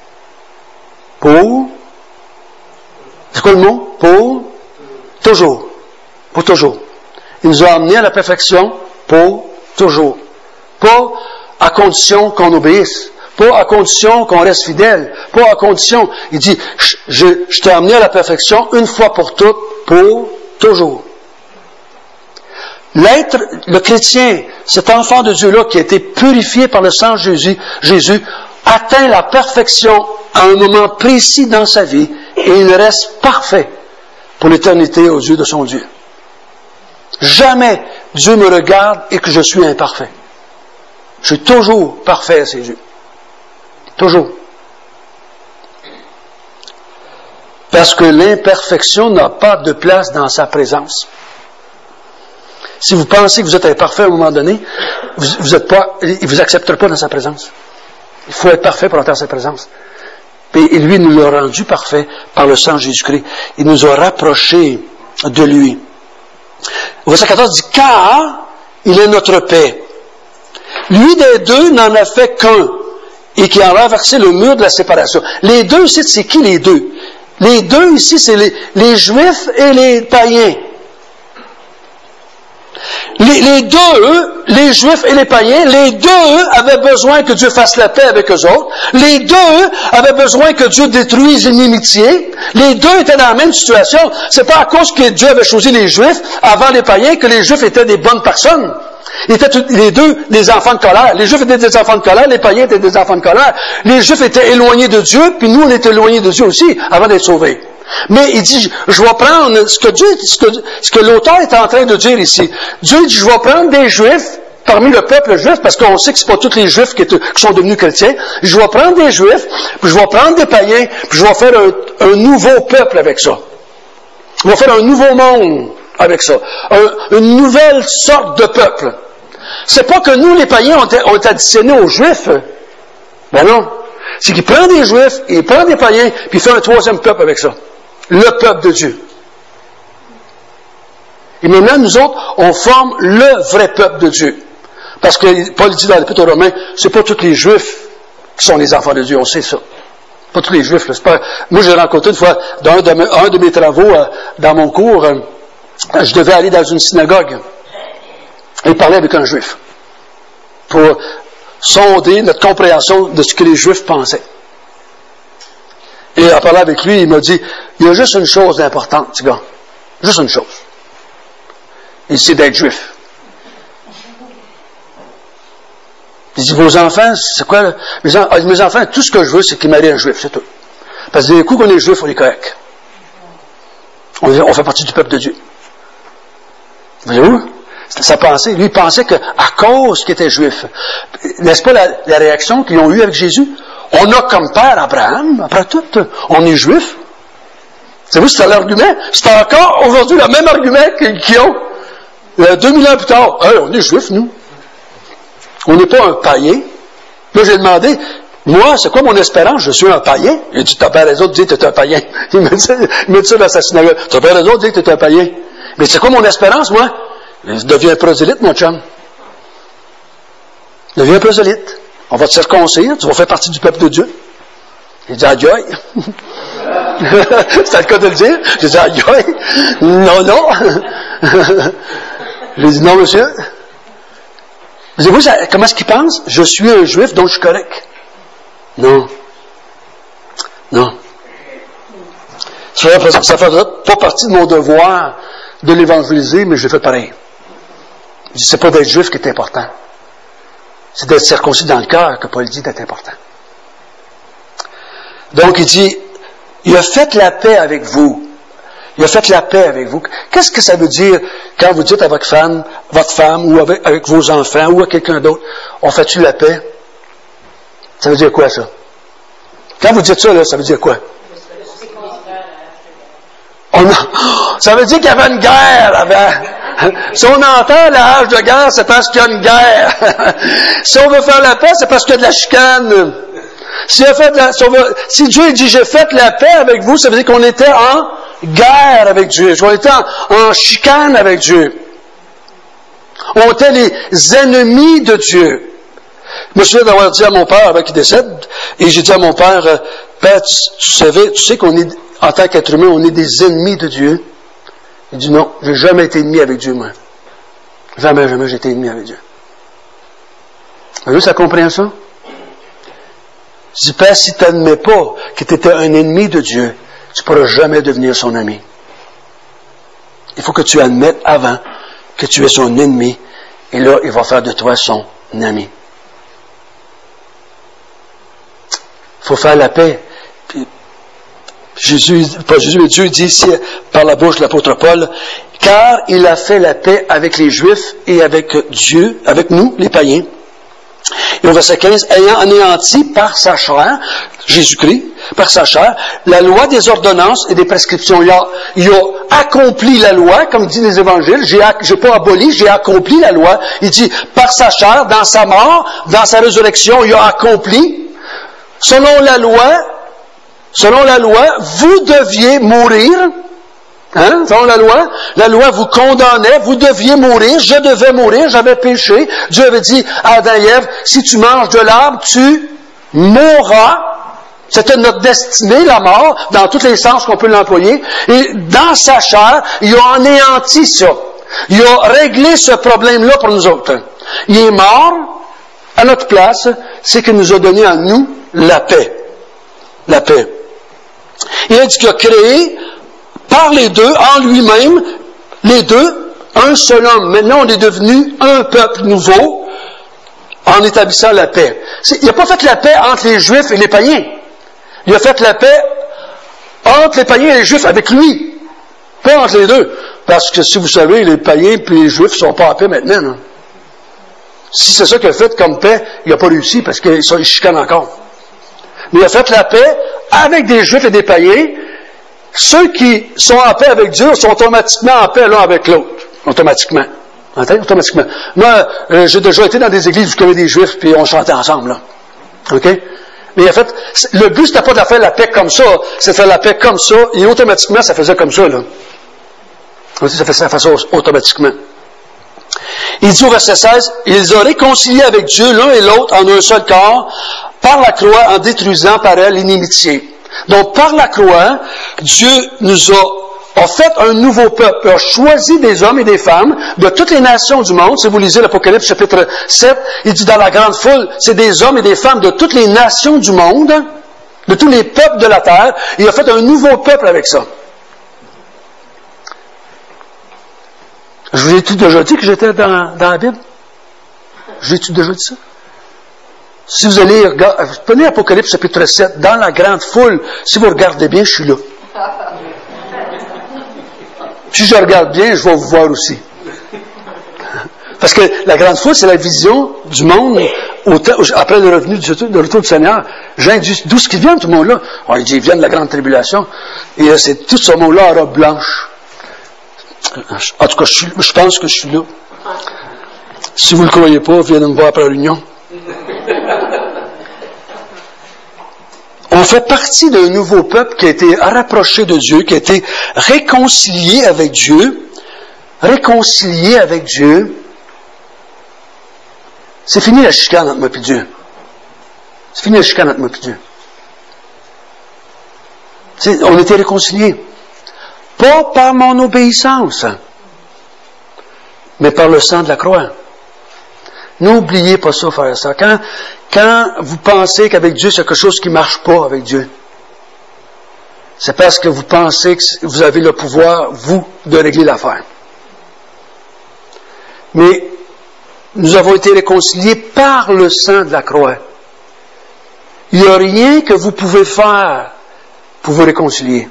c'est quoi le mot? Pour toujours. Pour toujours. Il nous a amenés à la perfection pour toujours. Pas à condition qu'on obéisse. Pas à condition qu'on reste fidèle. Pas à condition. Il dit, je t'ai amené à la perfection une fois pour toutes, pour toujours. L'être, le chrétien, cet enfant de Dieu-là qui a été purifié par le sang de Jésus, atteint la perfection à un moment précis dans sa vie et il reste parfait pour l'éternité aux yeux de son Dieu. Jamais Dieu me regarde et que je suis imparfait. Je suis toujours parfait à ses yeux. Toujours. Parce que l'imperfection n'a pas de place dans sa présence. Si vous pensez que vous êtes imparfait à un moment donné, vous êtes pas, il vous acceptera pas dans sa présence. Il faut être parfait pour entrer dans sa présence. Et lui nous l'a rendu parfait par le sang de Jésus-Christ. Il nous a rapprochés de lui. Au verset 14 dit, car il est notre paix. Lui des deux n'en a fait qu'un, et qui a renversé le mur de la séparation. Les deux ici, c'est qui les deux? Les deux ici, c'est les Juifs et les païens. Les deux, les Juifs et les païens, les deux avaient besoin que Dieu fasse la paix avec eux autres. Les deux avaient besoin que Dieu détruise l'inimitié. Les deux étaient dans la même situation. C'est pas à cause que Dieu avait choisi les Juifs avant les païens que les Juifs étaient des bonnes personnes. Ils étaient les deux des enfants de colère. Les Juifs étaient des enfants de colère, les païens étaient des enfants de colère. Les Juifs étaient éloignés de Dieu, puis nous, on était éloignés de Dieu aussi, avant d'être sauvés. Mais il dit, je vais prendre ce que l'auteur est en train de dire ici. Dieu dit, je vais prendre des Juifs, parmi le peuple juif, parce qu'on sait que c'est pas tous les Juifs qui sont devenus chrétiens. Je vais prendre des Juifs, puis je vais prendre des païens, puis je vais faire un nouveau peuple avec ça. Je vais faire un nouveau monde avec ça. Une nouvelle sorte de peuple. C'est pas que nous, les païens, on est additionnés aux Juifs. Ben non. C'est qu'il prend des Juifs, il prend des païens, puis il fait un troisième peuple avec ça. Le peuple de Dieu. Et maintenant, nous autres, on forme le vrai peuple de Dieu. Parce que Paul dit dans l'Épître aux Romains, c'est pas tous les Juifs qui sont les enfants de Dieu, on sait ça. Pas tous les Juifs, là, c'est pas... Moi, j'ai rencontré une fois, dans un de mes travaux, dans mon cours, je devais aller dans une synagogue et parler avec un Juif pour sonder notre compréhension de ce que les Juifs pensaient. Et en parlant avec lui, il m'a dit, il y a juste une chose d'importante, petit gars. Juste une chose. C'est d'être juif. Il dit, vos enfants, c'est quoi? Mes enfants, tout ce que je veux, c'est qu'ils marient un juif, c'est tout. Parce que du coup qu'on est juif, on est correct. On fait partie du peuple de Dieu. Voyez-vous? C'était sa pensée. Lui, il pensait qu'à cause qu'il était juif, n'est-ce pas la réaction qu'ils ont eue avec Jésus? On a comme père Abraham, après tout, on est juif. Savez-vous, c'était l'argument. C'est encore aujourd'hui le même argument qu'ils ont. 2000 ans plus tard, hey, on est juif, nous. On n'est pas un païen. Là, j'ai demandé, moi, c'est quoi mon espérance? Je suis un païen. Il dit, t'as bien raison de dire que t'es un païen. Il me dit ça dans sa synagogue. T'as bien raison de dire que t'es un païen. Mais c'est quoi mon espérance, moi? Je deviens prosélyte, mon chum. Deviens prosélyte. On va te circoncire, tu vas faire partie du peuple de Dieu. Il dit, aïe aïe. C'était le cas de le dire. J'ai dit, aïe aïe. Non, non. J'ai dit, non, monsieur. Vous savez, comment est-ce qu'il pense? Je suis un juif, donc je suis correct. Non. Non. Ça ne fait pas partie de mon devoir de l'évangéliser, mais je fais pareil. Je dis, c'est pas d'être juif qui est important. C'est d'être circoncis dans le cœur que Paul dit d'être important. Donc, il dit, il a fait la paix avec vous. Il a fait la paix avec vous. Qu'est-ce que ça veut dire quand vous dites à votre femme, ou avec vos enfants, ou à quelqu'un d'autre, on fait-tu la paix? Ça veut dire quoi, ça? Quand vous dites ça, là, ça veut dire quoi? Ça veut dire qu'il y avait une guerre avant. Si on entend la hache de guerre, c'est parce qu'il y a une guerre. Si on veut faire la paix, c'est parce qu'il y a de la chicane. Si Dieu dit, j'ai fait la paix avec vous, ça veut dire qu'on était en guerre avec Dieu. On était en chicane avec Dieu. On était les ennemis de Dieu. Je me souviens d'avoir dit à mon père, avant qu'il décède, et j'ai dit à mon père, Père, tu sais qu'on est, en tant qu'être humain, on est des ennemis de Dieu. Il dit non, j'ai jamais été ennemi avec Dieu, moi. Jamais j'ai été ennemi avec Dieu. Vous avez ça comprend ça? Je dis, Père, si tu n'admets pas que tu étais un ennemi de Dieu, tu ne pourras jamais devenir son ami. Il faut que tu admettes avant que tu es son ennemi, et là, il va faire de toi son ami. Il faut faire la paix. Puis, Dieu dit ici, par la bouche de l'apôtre Paul, car il a fait la paix avec les Juifs et avec Dieu, avec nous, les païens. Et au verset 15, ayant anéanti par sa chair, Jésus-Christ, par sa chair, la loi des ordonnances et des prescriptions. Il a accompli la loi, comme dit les évangiles. J'ai pas aboli, j'ai accompli la loi. Il dit, par sa chair, dans sa mort, dans sa résurrection, il a accompli. Selon la loi, vous deviez mourir. Hein? Selon la loi vous condamnait, vous deviez mourir, je devais mourir, j'avais péché. Dieu avait dit à Adam et Ève, si tu manges de l'arbre, tu mourras. C'était notre destinée, la mort, dans tous les sens qu'on peut l'employer. Et dans sa chair, il a anéanti ça. Il a réglé ce problème-là pour nous autres. Il est mort à notre place, c'est qu'il nous a donné à nous la paix. La paix. Il a dit qu'il a créé par les deux, en lui-même, les deux, un seul homme. Maintenant, on est devenu un peuple nouveau en établissant la paix. Il n'a pas fait la paix entre les Juifs et les païens. Il a fait la paix entre les païens et les Juifs avec lui. Pas entre les deux. Parce que si vous savez, les païens et les Juifs ne sont pas en paix maintenant. Non? Si c'est ça qu'il a fait comme paix, il n'a pas réussi parce qu'ils chicanent encore. Mais il a fait la paix avec des Juifs et des païens. Ceux qui sont en paix avec Dieu sont automatiquement en paix l'un avec l'autre. Automatiquement. Automatiquement. Moi, j'ai déjà été dans des églises où il y avait des Juifs puis on chantait ensemble. Là. OK? Mais en fait, le but, c'était pas de faire la paix comme ça, c'est de faire la paix comme ça, et automatiquement, ça faisait comme ça. Là. Ça faisait automatiquement. Il dit au verset 16, « Ils ont réconcilié avec Dieu l'un et l'autre en un seul corps, par la croix, en détruisant par elle l'inimitié. » Donc, par la croix, Dieu nous a fait un nouveau peuple, a choisi des hommes et des femmes de toutes les nations du monde. Si vous lisez l'Apocalypse chapitre 7, il dit dans la grande foule, c'est des hommes et des femmes de toutes les nations du monde, de tous les peuples de la terre. Il a fait un nouveau peuple avec ça. Je vous ai déjà dit que j'étais dans la Bible? Je vous ai déjà dit ça? Si vous allez prenez Apocalypse chapitre 7, dans la grande foule, si vous regardez bien, je suis là. Si je regarde bien, je vais vous voir aussi. Parce que la grande foule, c'est la vision du monde après le retour du Seigneur. Jean dit, d'où est-ce qu'ils viennent, tout le monde-là? On dit, ils viennent de la grande tribulation. Et c'est tout ce monde-là en robe blanche. En tout cas, je pense que je suis là. Si vous ne le croyez pas, venez me voir après la réunion. On fait partie d'un nouveau peuple qui a été rapproché de Dieu, qui a été réconcilié avec Dieu. Réconcilié avec Dieu. C'est fini la chicane entre moi et Dieu. C'est fini la chicane entre moi et Dieu. On était réconciliés. Pas par mon obéissance, mais par le sang de la croix. N'oubliez pas ça, frère et sœur. Quand vous pensez qu'avec Dieu, c'est quelque chose qui ne marche pas avec Dieu, c'est parce que vous pensez que vous avez le pouvoir, vous, de régler l'affaire. Mais nous avons été réconciliés par le sang de la croix. Il n'y a rien que vous pouvez faire pour vous réconcilier.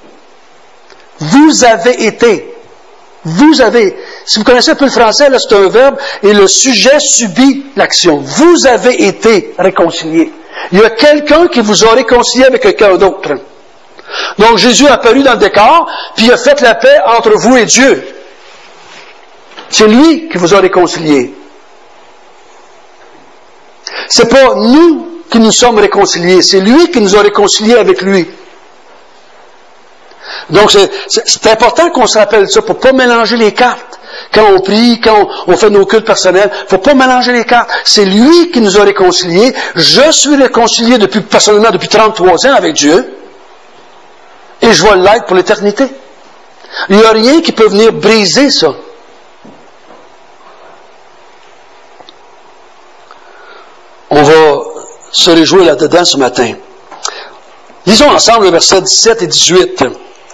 Vous avez été. Vous avez. Si vous connaissez un peu le français, là, c'est un verbe et le sujet subit l'action. Vous avez été réconciliés. Il y a quelqu'un qui vous a réconcilié avec quelqu'un d'autre. Donc Jésus est apparu dans le décor, puis il a fait la paix entre vous et Dieu. C'est lui qui vous a réconciliés. C'est pas nous qui nous sommes réconciliés, c'est lui qui nous a réconciliés avec lui. Donc c'est important qu'on se rappelle ça pour pas mélanger les cartes. Quand on prie, quand on fait nos cultes personnels, faut pas mélanger les cartes. C'est lui qui nous a réconciliés. Je suis réconcilié personnellement depuis 33 ans avec Dieu. Et je vais l'être pour l'éternité. Il n'y a rien qui peut venir briser ça. On va se réjouir là-dedans ce matin. Lisons ensemble le verset 17 et 18.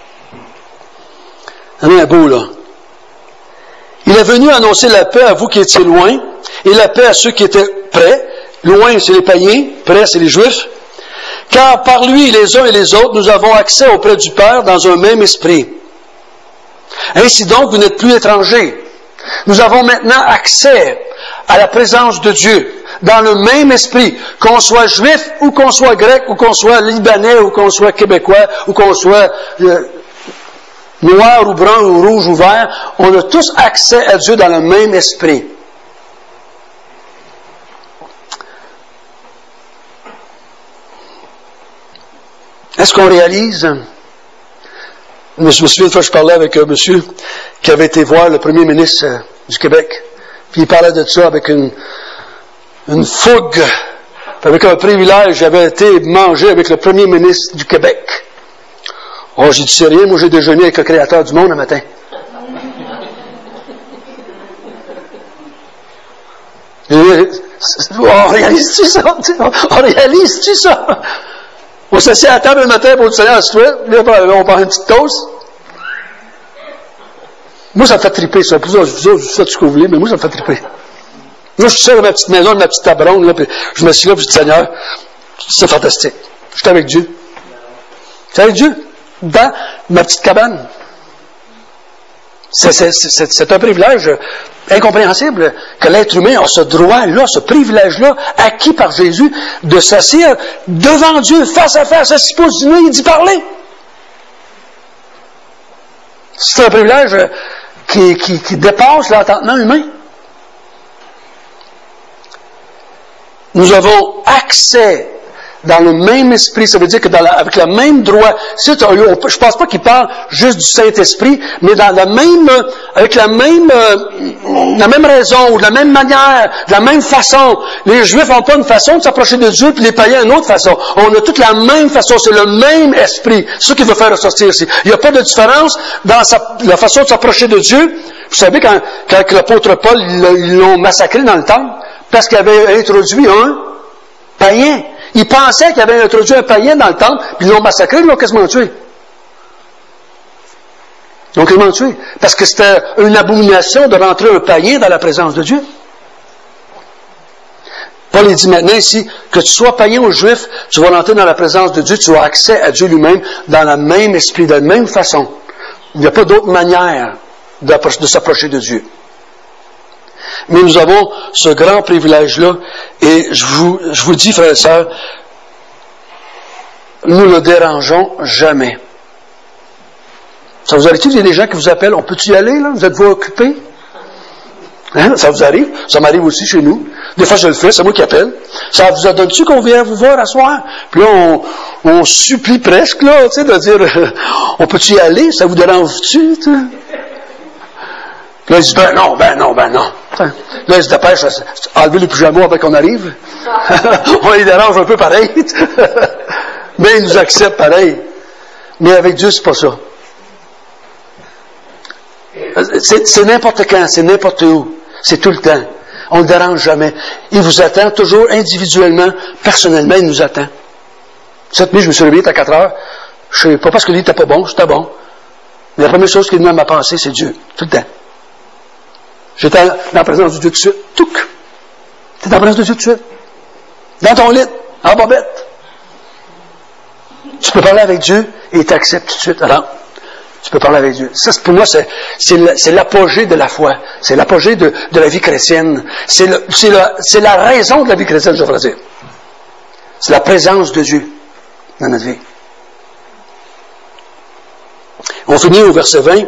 C'est un beau, là. Il est venu annoncer la paix à vous qui étiez loin, et la paix à ceux qui étaient près. Loin, c'est les païens, près, c'est les Juifs. Car par lui, les uns et les autres, nous avons accès auprès du Père dans un même esprit. Ainsi donc, vous n'êtes plus étrangers. Nous avons maintenant accès à la présence de Dieu dans le même esprit, qu'on soit juif ou qu'on soit grec ou qu'on soit libanais ou qu'on soit québécois ou qu'on soit noir ou brun ou rouge ou vert, on a tous accès à Dieu dans le même esprit. Est-ce qu'on réalise? Je me souviens une fois que je parlais avec un monsieur qui avait été voir le premier ministre du Québec. Puis il parlait de ça avec une fougue, avec un privilège. J'avais été manger avec le premier ministre du Québec. Oh, j'ai dit, c'est rien, moi j'ai déjeuné avec le Créateur du monde un matin. On réalise-tu ça? On réalise-tu ça? On s'assied à la table le matin pour le Seigneur, on prend une petite toast. Moi, ça me fait triper, ça. Vous faites ce que vous voulez, mais moi, ça me fait triper. Moi, je suis seul dans ma petite maison, dans ma petite table ronde, là, puis je me suis là, puis je dis, Seigneur, c'est fantastique. Je suis avec Dieu. Je suis avec Dieu. Dans ma petite cabane. C'est un privilège incompréhensible que l'être humain a ce droit-là, ce privilège-là, acquis par Jésus, de s'asseoir devant Dieu, face à face, à 6 pouces du nez, et d'y parler. C'est un privilège qui dépasse l'entendement humain. Nous avons accès dans le même esprit, ça veut dire que avec le même droit, je ne pense pas qu'il parle juste du Saint-Esprit, mais avec la même raison, ou de la même manière, de la même façon. Les Juifs n'ont pas une façon de s'approcher de Dieu, puis les païens une autre façon. On a toute la même façon, c'est le même esprit. C'est ça qu'il veut faire ressortir ici. Il n'y a pas de différence dans la façon de s'approcher de Dieu. Vous savez, quand l'apôtre Paul, ils l'ont massacré dans le temple, parce qu'il avait introduit un païen. Ils pensaient qu'il avait introduit un païen dans le temple, puis ils l'ont massacré, ils l'ont quasiment tué. Ils l'ont quasiment tué. Parce que c'était une abomination de rentrer un païen dans la présence de Dieu. Paul dit maintenant ici, que tu sois païen ou juif, tu vas rentrer dans la présence de Dieu, tu as accès à Dieu lui-même dans le même esprit, de la même façon. Il n'y a pas d'autre manière de s'approcher de Dieu. Mais nous avons ce grand privilège-là, et je vous dis, frères et sœurs, nous ne dérangeons jamais. Ça vous arrive-t-il, il y a des gens qui vous appellent, on peut-tu y aller, là? Vous êtes-vous occupés? Hein? Ça vous arrive? Ça m'arrive aussi chez nous. Des fois, je le fais, c'est moi qui appelle. Ça vous donne-tu qu'on vient vous voir à soir? Puis là, on supplie presque, là, tu sais, de dire, on peut-tu y aller? Ça vous dérange-tu, tu sais? Là, il dit, ben non. Là, il se dépêche à enlever les pyjamas avant qu'on arrive. On les dérange un peu pareil. Mais il nous accepte pareil. Mais avec Dieu, c'est pas ça. C'est n'importe quand, c'est n'importe où. C'est tout le temps. On ne le dérange jamais. Il vous attend toujours individuellement, personnellement, il nous attend. Cette nuit, je me suis réveillé à 4 heures. Je sais pas parce que lui n'était pas bon, j'étais bon. Mais la première chose qui venait à ma pensée, c'est Dieu. Tout le temps. J'étais dans la présence de Dieu tout de suite. Touc! T'es dans la présence de Dieu tout de suite. Dans ton lit, en bobette. Tu peux parler avec Dieu et il t'accepte tout de suite. Alors, tu peux parler avec Dieu. Ça, pour moi, c'est l'apogée de la foi. C'est l'apogée de la vie chrétienne. C'est la raison de la vie chrétienne, je devrais dire. C'est la présence de Dieu dans notre vie. On finit au verset 20.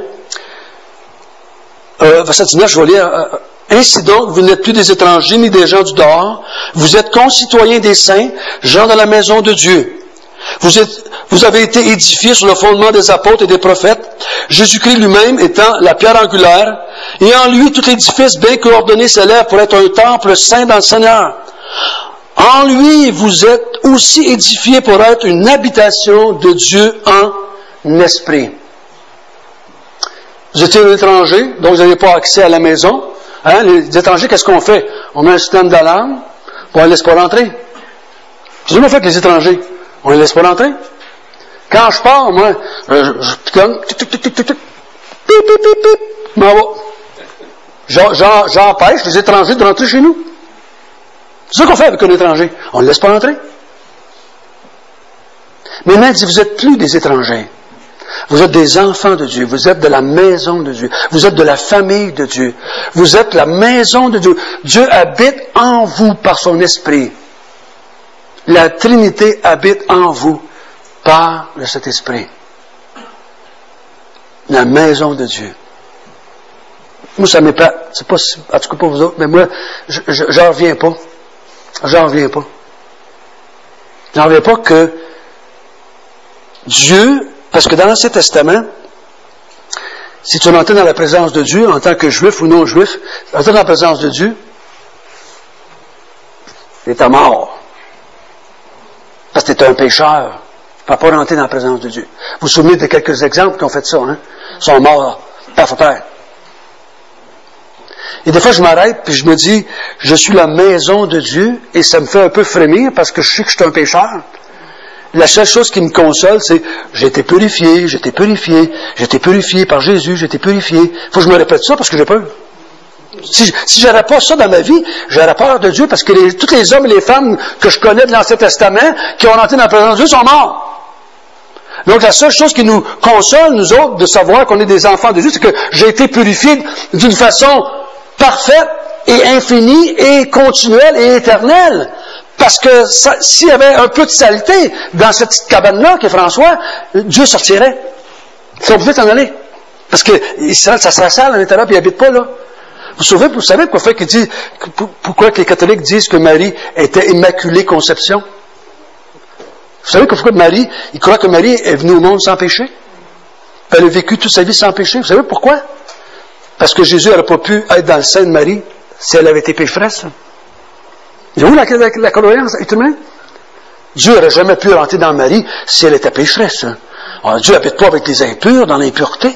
Verset 19, je vais lire. Ainsi donc, vous n'êtes plus des étrangers ni des gens du dehors. Vous êtes concitoyens des saints, gens de la maison de Dieu. Vous avez été édifiés sur le fondement des apôtres et des prophètes, Jésus-Christ lui-même étant la pierre angulaire, et en lui tout l'édifice bien coordonné s'élève pour être un temple saint dans le Seigneur. En lui, vous êtes aussi édifiés pour être une habitation de Dieu en esprit. Vous étiez un étranger, donc vous n'avez pas accès à la maison. Hein? Les étrangers, qu'est-ce qu'on fait? On met un système d'alarme, on ne les laisse pas rentrer. C'est ce qu'on fait avec les étrangers. On ne les laisse pas rentrer. Quand je pars, moi, je pitonne, m'en va. J'empêche les étrangers de rentrer chez nous. C'est ce qu'on fait avec un étranger. On ne le laisse pas rentrer. Mais maintenant, il dit, vous n'êtes plus des étrangers. Vous êtes des enfants de Dieu. Vous êtes de la maison de Dieu. Vous êtes de la famille de Dieu. Vous êtes la maison de Dieu. Dieu habite en vous par son esprit. La Trinité habite en vous par le Saint-Esprit. La maison de Dieu. Moi, ça m'épate. C'est pas, en tout cas pas vous autres, mais moi, j'en reviens pas. J'en reviens pas. J'en reviens pas que Dieu, parce que dans l'Ancien Testament, si tu entrais dans la présence de Dieu, en tant que juif ou non juif, entrer dans la présence de Dieu, tu es mort. Parce que tu es un pécheur. Tu ne peux pas rentrer dans la présence de Dieu. Vous vous souvenez de quelques exemples qui ont fait ça, hein? Ils sont morts, paf à terre. Et des fois, je m'arrête puis je me dis, je suis la maison de Dieu, et ça me fait un peu frémir parce que je sais que je suis un pécheur. La seule chose qui me console, c'est j'ai été purifié par Jésus, j'ai été purifié. Il faut que je me répète ça parce que j'ai peur. Si j'aurais pas ça dans ma vie, j'aurais peur de Dieu parce que tous les hommes et les femmes que je connais de l'Ancien Testament qui ont rentré dans la présence de Dieu sont morts. Donc la seule chose qui nous console, nous autres, de savoir qu'on est des enfants de Dieu, c'est que j'ai été purifié d'une façon parfaite et infinie et continuelle et éternelle. Parce que s'il y avait un peu de saleté dans cette petite cabane-là, qui est François, Dieu sortirait. Si on pouvait t'en aller. Parce que ça sera sale à l'intérieur, puis il n'habite pas là. Vous savez pourquoi que les catholiques disent que Marie était immaculée conception? Vous savez pourquoi Marie, ils croient que Marie est venue au monde sans péché? Elle a vécu toute sa vie sans péché. Vous savez pourquoi? Parce que Jésus n'aurait pas pu être dans le sein de Marie si elle avait été pécheresse. Et où la croyance, humaine? Dieu n'aurait jamais pu rentrer dans Marie si elle était pécheresse. Alors, Dieu n'habite pas avec les impurs, dans l'impureté.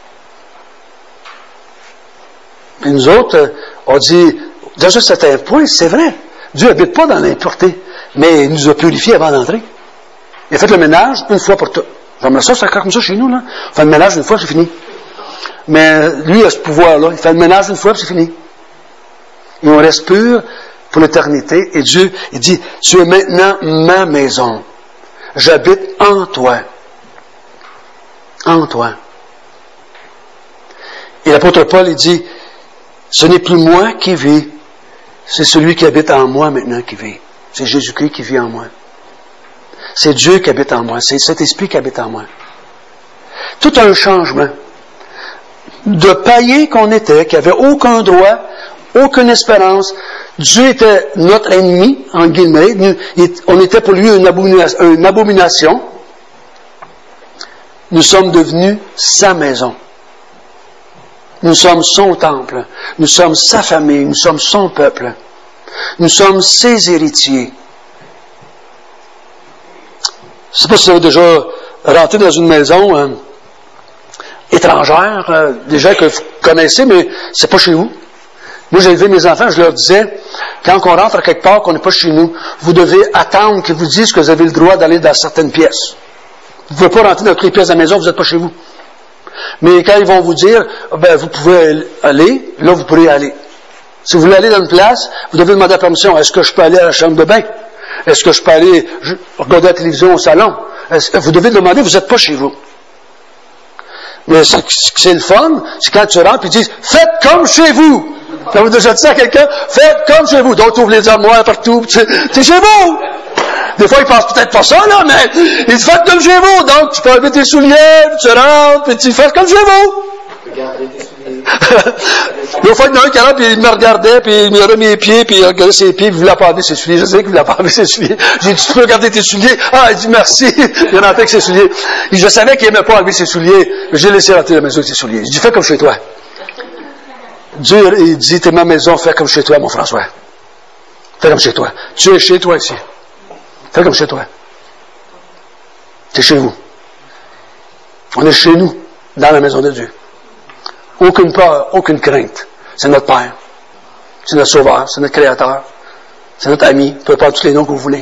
Et nous autres, on dit, dans un certain point, c'est vrai. Dieu n'habite pas dans l'impureté, mais il nous a purifiés avant d'entrer. Il a fait le ménage une fois pour toutes. J'aimerais ça comme ça chez nous, là. On fait le ménage une fois, c'est fini. Mais lui, il a ce pouvoir-là. Il fait le ménage une fois, c'est fini. Et on reste pur pour l'éternité. Et Dieu, il dit, tu es maintenant ma maison. J'habite en toi. En toi. Et l'apôtre Paul, il dit, ce n'est plus moi qui vis, c'est celui qui habite en moi maintenant qui vit. C'est Jésus-Christ qui vit en moi. C'est Dieu qui habite en moi. C'est cet esprit qui habite en moi. Tout un changement. De païen qu'on était, qui n'avait aucun droit, aucune espérance. Dieu était notre ennemi, en guillemets. On était pour lui une abomination. Nous sommes devenus sa maison. Nous sommes son temple. Nous sommes sa famille. Nous sommes son peuple. Nous sommes ses héritiers. Je ne sais pas si vous avez déjà rentré dans une maison étrangère, des gens que vous connaissez, mais c'est pas chez vous. Moi, j'ai élevé mes enfants, je leur disais, quand on rentre à quelque part qu'on n'est pas chez nous, vous devez attendre qu'ils vous disent que vous avez le droit d'aller dans certaines pièces. Vous ne pouvez pas rentrer dans toutes les pièces de la maison, vous n'êtes pas chez vous. Mais quand ils vont vous dire, ben, vous pouvez aller, là, vous pourrez aller. Si vous voulez aller dans une place, vous devez demander la permission. Est-ce que je peux aller à la chambre de bain? Est-ce que je peux aller regarder la télévision au salon? Vous devez demander, vous n'êtes pas chez vous. Mais c'est le fun, c'est quand tu rentres et ils disent, faites comme chez vous. Quand vous déjà dit ça à quelqu'un, faites comme chez vous. D'autres ouvrent les armoires partout, c'est chez vous. Des fois, ils pensent peut-être pas ça, là, mais ils disent, faites comme chez vous. Donc, tu peux enlever tes souliers, puis tu rentres, puis tu fais comme chez vous. Des fois, il y en a un qui rentre, puis il me regardait, puis il me regardait mes pieds, puis il regardait ses pieds, puis il voulait pas enlever ses souliers. Je sais qu'il voulait pas enlever ses souliers. J'ai dit, tu peux regarder tes souliers? Ah, il dit, merci. Il en a avec ses souliers. Je savais qu'il aimait pas enlever ses souliers, mais j'ai laissé rentrer la maison avec ses souliers. Je dis, fais comme chez toi. Dieu, il dit, t'es ma maison, fais comme chez toi, mon François. Fais comme chez toi. Tu es chez toi ici. Fais comme chez toi. C'est chez vous. On est chez nous, dans la maison de Dieu. Aucune peur, aucune crainte. C'est notre Père. C'est notre Sauveur. C'est notre Créateur. C'est notre ami. Peu importe tous les noms que vous voulez.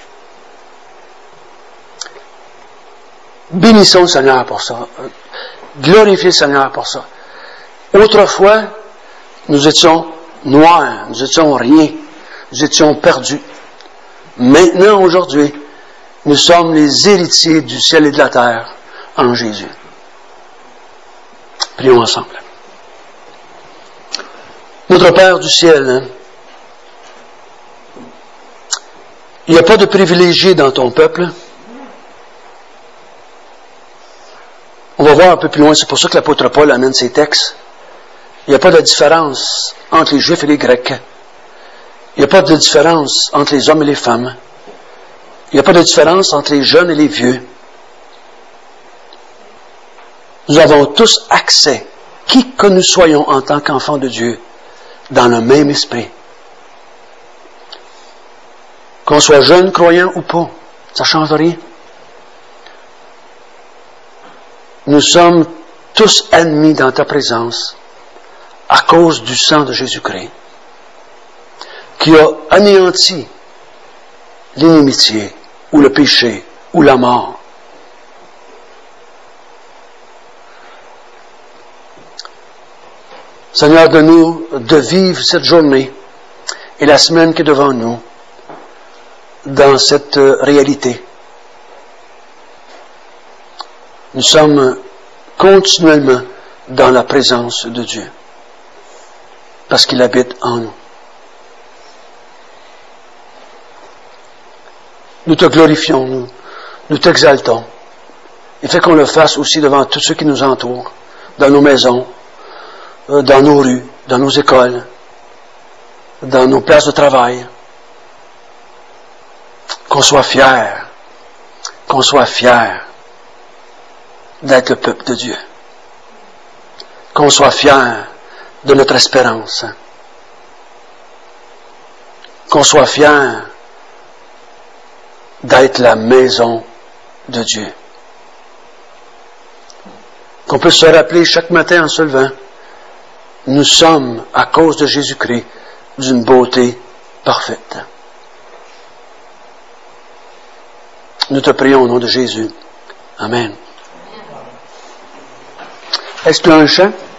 Bénissons le Seigneur pour ça. Glorifiez le Seigneur pour ça. Autrefois, nous étions noirs. Nous étions rien. Nous étions perdus. Maintenant, aujourd'hui, nous sommes les héritiers du ciel et de la terre en Jésus. Prions ensemble. Notre Père du ciel, il n'y a pas de privilégiés dans ton peuple. On va voir un peu plus loin, c'est pour ça que l'apôtre Paul amène ses textes. Il n'y a pas de différence entre les Juifs et les Grecs. Il n'y a pas de différence entre les hommes et les femmes. Il n'y a pas de différence entre les jeunes et les vieux. Nous avons tous accès, qui que nous soyons en tant qu'enfants de Dieu, dans le même esprit. Qu'on soit jeune, croyant ou pas, ça ne change rien. Nous sommes tous admis dans ta présence à cause du sang de Jésus-Christ, qui a anéanti l'inimitié, ou le péché, ou la mort. Seigneur, donne-nous de vivre cette journée et la semaine qui est devant nous dans cette réalité. Nous sommes continuellement dans la présence de Dieu parce qu'il habite en nous. Nous te glorifions, nous t'exaltons et fais qu'on le fasse aussi devant tous ceux qui nous entourent, dans nos maisons, dans nos rues, dans nos écoles, dans nos places de travail. Qu'on soit fiers d'être le peuple de Dieu. Qu'on soit fiers de notre espérance. Qu'on soit fiers d'être la maison de Dieu. Qu'on puisse se rappeler chaque matin en se levant, nous sommes, à cause de Jésus-Christ, d'une beauté parfaite. Nous te prions au nom de Jésus. Amen. Est-ce qu'il y a un chant?